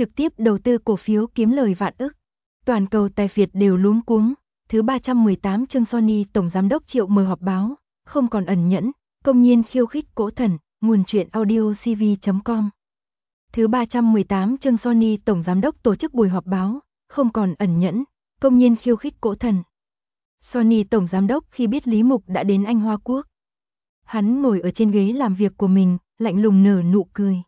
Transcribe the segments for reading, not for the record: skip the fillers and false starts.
trực tiếp đầu tư cổ phiếu kiếm lời vạn ức. Toàn cầu tài phiệt đều luống cuống. Thứ 318 chương Sony Tổng Giám đốc Triệu mở họp báo, không còn ẩn nhẫn, công nhiên khiêu khích cỗ thần, nguồn truyện audio cv.com. Thứ 318 chương Sony Tổng Giám đốc tổ chức buổi họp báo, không còn ẩn nhẫn, công nhiên khiêu khích cỗ thần. Sony Tổng Giám đốc khi biết Lý Mục đã đến Anh Hoa Quốc. Hắn ngồi ở trên ghế làm việc của mình, lạnh lùng nở nụ cười.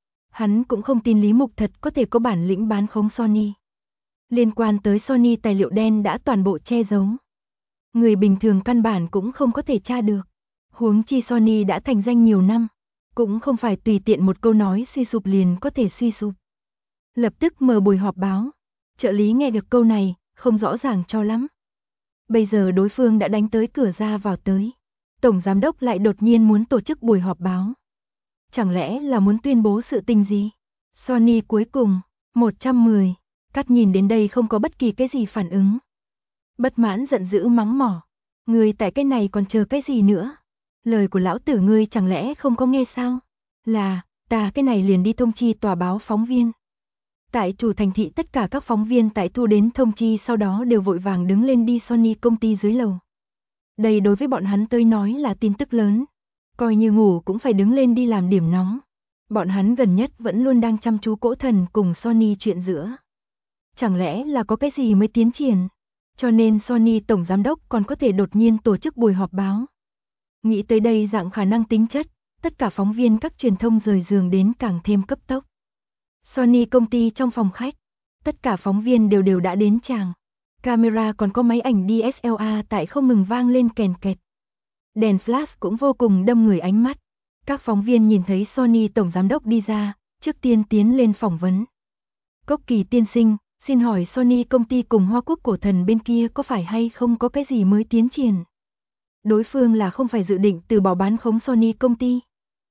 Hắn cũng không tin Lý Mục thật có thể có bản lĩnh bán khống Sony. Liên quan tới Sony tài liệu đen đã toàn bộ che giấu. Người bình thường căn bản cũng không có thể tra được. Huống chi Sony đã thành danh nhiều năm. Cũng không phải tùy tiện một câu nói suy sụp liền có thể suy sụp. Lập tức mở buổi họp báo. Trợ lý nghe được câu này, không rõ ràng cho lắm. Bây giờ đối phương đã đánh tới cửa ra vào tới. Tổng Giám đốc lại đột nhiên muốn tổ chức buổi họp báo. Chẳng lẽ là muốn tuyên bố sự tình gì? Sony cuối cùng, 110. Cắt nhìn đến đây không có bất kỳ cái gì phản ứng. Bất mãn giận dữ mắng mỏ. Ngươi tại cái này còn chờ cái gì nữa? Lời của lão tử ngươi chẳng lẽ không có nghe sao? Là, ta cái này liền đi thông chi tòa báo phóng viên. Tại chủ thành thị tất cả các phóng viên tại thu đến thông chi sau đó đều vội vàng đứng lên đi Sony công ty dưới lầu. Đây đối với bọn hắn tới nói là tin tức lớn. Coi như ngủ cũng phải đứng lên đi làm điểm nóng. Bọn hắn gần nhất vẫn luôn đang chăm chú cỗ thần cùng Sony chuyện giữa. Chẳng lẽ là có cái gì mới tiến triển? Cho nên Sony Tổng Giám đốc còn có thể đột nhiên tổ chức buổi họp báo. Nghĩ tới đây dạng khả năng tính chất, tất cả phóng viên các truyền thông rời giường đến càng thêm cấp tốc. Sony công ty trong phòng khách, tất cả phóng viên đều đã đến tràng. Camera còn có máy ảnh DSLR tại không ngừng vang lên kèn kẹt. Đèn flash cũng vô cùng đâm người ánh mắt. Các phóng viên nhìn thấy Sony Tổng Giám đốc đi ra, trước tiên tiến lên phỏng vấn. Cốc Kỳ tiên sinh, xin hỏi Sony công ty cùng Hoa Quốc cổ thần bên kia có phải hay không có cái gì mới tiến triển? Đối phương là không phải dự định từ bỏ bán khống Sony công ty.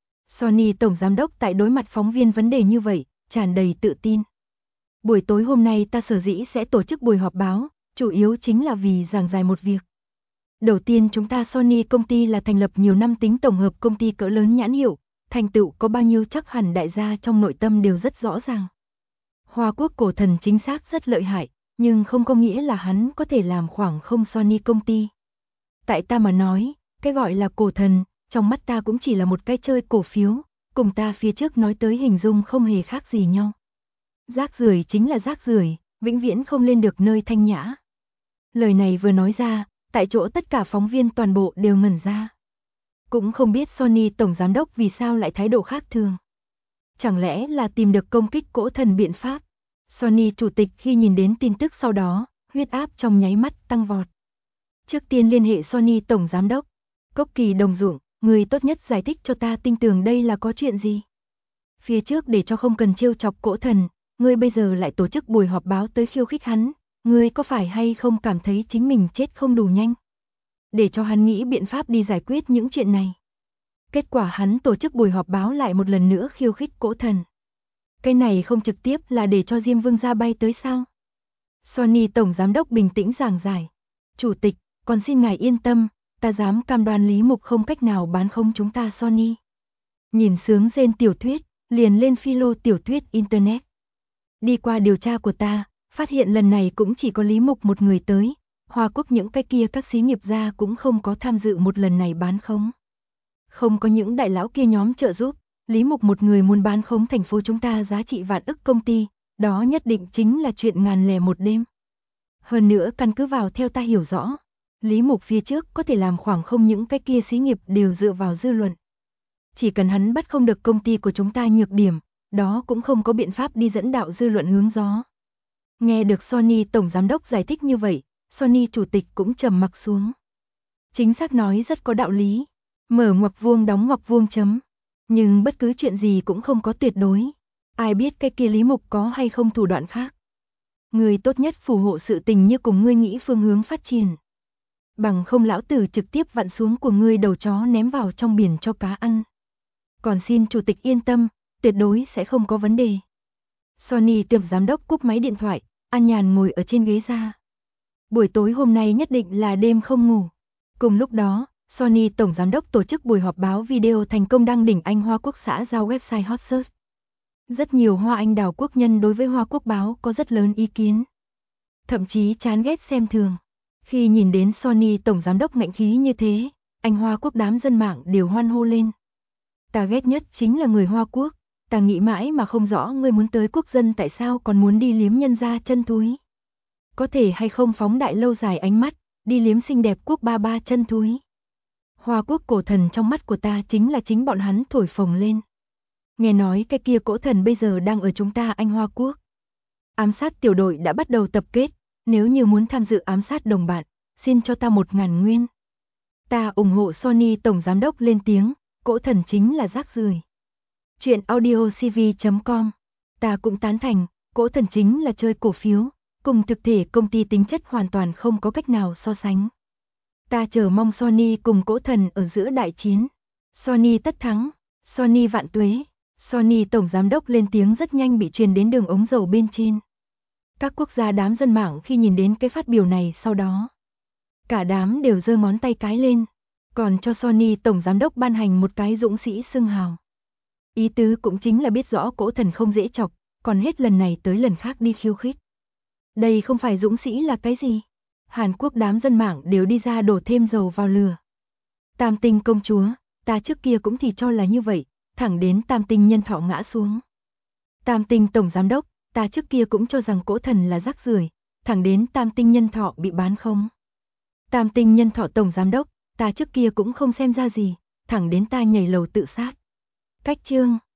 Sony Tổng Giám đốc tại đối mặt phóng viên vấn đề như vậy, tràn đầy tự tin. Buổi tối hôm nay ta sở dĩ sẽ tổ chức buổi họp báo, chủ yếu chính là vì giảng giải một việc. Đầu tiên chúng ta Sony công ty là thành lập nhiều năm tính tổng hợp công ty cỡ lớn nhãn hiệu, thành tựu có bao nhiêu chắc hẳn đại gia trong nội tâm đều rất rõ ràng. Hoa Quốc cổ thần chính xác rất lợi hại, nhưng không có nghĩa là hắn có thể làm khoảng không Sony công ty. Tại ta mà nói, cái gọi là cổ thần, trong mắt ta cũng chỉ là một cái chơi cổ phiếu, cùng ta phía trước nói tới hình dung không hề khác gì nhau. Rác rưởi chính là rác rưởi, vĩnh viễn không lên được nơi thanh nhã. Lời này vừa nói ra, tại chỗ tất cả phóng viên toàn bộ đều ngẩn ra. Cũng không biết Sony Tổng Giám đốc vì sao lại thái độ khác thường. Chẳng lẽ là tìm được công kích cỗ thần biện pháp? Sony chủ tịch khi nhìn đến tin tức sau đó, huyết áp trong nháy mắt tăng vọt. Trước tiên liên hệ Sony Tổng Giám đốc. Cốc Kỳ đồng ruộng, người tốt nhất giải thích cho ta tinh tường đây là có chuyện gì? Phía trước để cho không cần trêu chọc cỗ thần, ngươi bây giờ lại tổ chức buổi họp báo tới khiêu khích hắn, ngươi có phải hay không cảm thấy chính mình chết không đủ nhanh? Để cho hắn nghĩ biện pháp đi giải quyết những chuyện này. Kết quả hắn tổ chức buổi họp báo lại một lần nữa khiêu khích cỗ thần. Cái này không trực tiếp là để cho Diêm Vương ra bay tới sao? Sony Tổng Giám đốc bình tĩnh giảng giải. Chủ tịch, còn xin ngài yên tâm, ta dám cam đoan Lý Mục không cách nào bán khống chúng ta Sony. Nhìn sướng rên tiểu thuyết, liền lên philo tiểu thuyết Internet. Đi qua điều tra của ta, phát hiện lần này cũng chỉ có Lý Mục một người tới. Hoa Quốc những cái kia các xí nghiệp gia cũng không có tham dự một lần này bán khống. Không có những đại lão kia nhóm trợ giúp, Lý Mục một người muốn bán khống thành phố chúng ta giá trị vạn ức công ty, đó nhất định chính là chuyện ngàn lẻ một đêm. Hơn nữa căn cứ vào theo ta hiểu rõ, Lý Mục phía trước có thể làm khoảng không những cái kia xí nghiệp đều dựa vào dư luận. Chỉ cần hắn bắt không được công ty của chúng ta nhược điểm, đó cũng không có biện pháp đi dẫn đạo dư luận hướng gió. Nghe được Sony Tổng Giám đốc giải thích như vậy, Sony chủ tịch cũng trầm mặc xuống. Chính xác nói rất có đạo lý. Mở ngoặc vuông đóng ngoặc vuông chấm. Nhưng bất cứ chuyện gì cũng không có tuyệt đối. Ai biết cái kia Lý Mục có hay không thủ đoạn khác. Người tốt nhất phù hộ sự tình như cùng ngươi nghĩ phương hướng phát triển. Bằng không lão tử trực tiếp vặn xuống của ngươi đầu chó ném vào trong biển cho cá ăn. Còn xin chủ tịch yên tâm, tuyệt đối sẽ không có vấn đề. Sony Tổng Giám đốc cúp máy điện thoại, an nhàn ngồi ở trên ghế ra. Buổi tối hôm nay nhất định là đêm không ngủ. Cùng lúc đó, Sony Tổng Giám đốc tổ chức buổi họp báo video thành công đăng đỉnh Anh Hoa Quốc xã giao website hot search. Rất nhiều Hoa Anh Đào quốc nhân đối với Hoa Quốc báo có rất lớn ý kiến. Thậm chí chán ghét xem thường. Khi nhìn đến Sony tổng giám đốc ngạnh khí như thế, anh Hoa Quốc đám dân mạng đều hoan hô lên. Ta ghét nhất chính là người Hoa Quốc, ta nghĩ mãi mà không rõ ngươi muốn tới quốc dân tại sao còn muốn đi liếm nhân gia chân thúi. Có thể hay không phóng đại lâu dài ánh mắt, đi liếm xinh đẹp quốc ba ba chân thúi. Hoa Quốc cổ thần trong mắt của ta chính là chính bọn hắn thổi phồng lên. Nghe nói cái kia cổ thần bây giờ đang ở chúng ta anh Hoa Quốc. Ám sát tiểu đội đã bắt đầu tập kết, nếu như muốn tham dự ám sát đồng bạn, xin cho ta 1.000 nguyên. Ta ủng hộ Sony tổng giám đốc lên tiếng, cổ thần chính là rác rưởi. Chuyện audiocv.com. Ta cũng tán thành, cổ thần chính là chơi cổ phiếu, cùng thực thể công ty tính chất hoàn toàn không có cách nào so sánh. Ta chờ mong Sony cùng cổ thần ở giữa đại chiến. Sony tất thắng, Sony vạn tuế. Sony tổng giám đốc lên tiếng rất nhanh bị truyền đến đường ống dầu bên trên. Các quốc gia đám dân mạng khi nhìn đến cái phát biểu này sau đó, cả đám đều giơ ngón tay cái lên, còn cho Sony tổng giám đốc ban hành một cái dũng sĩ xưng hào. Ý tứ cũng chính là biết rõ cổ thần không dễ chọc, còn hết lần này tới lần khác đi khiêu khích. Đây không phải dũng sĩ là cái gì? Hàn Quốc đám dân mạng đều đi ra đổ thêm dầu vào lửa. Tam tinh công chúa, ta trước kia cũng thì cho là như vậy, thẳng đến tam tinh nhân thọ ngã xuống. Tam tinh tổng giám đốc, ta trước kia cũng cho rằng cổ thần là rác rưởi, thẳng đến tam tinh nhân thọ bị bán không. Tam tinh nhân thọ tổng giám đốc, ta trước kia cũng không xem ra gì, thẳng đến ta nhảy lầu tự sát. Cách chương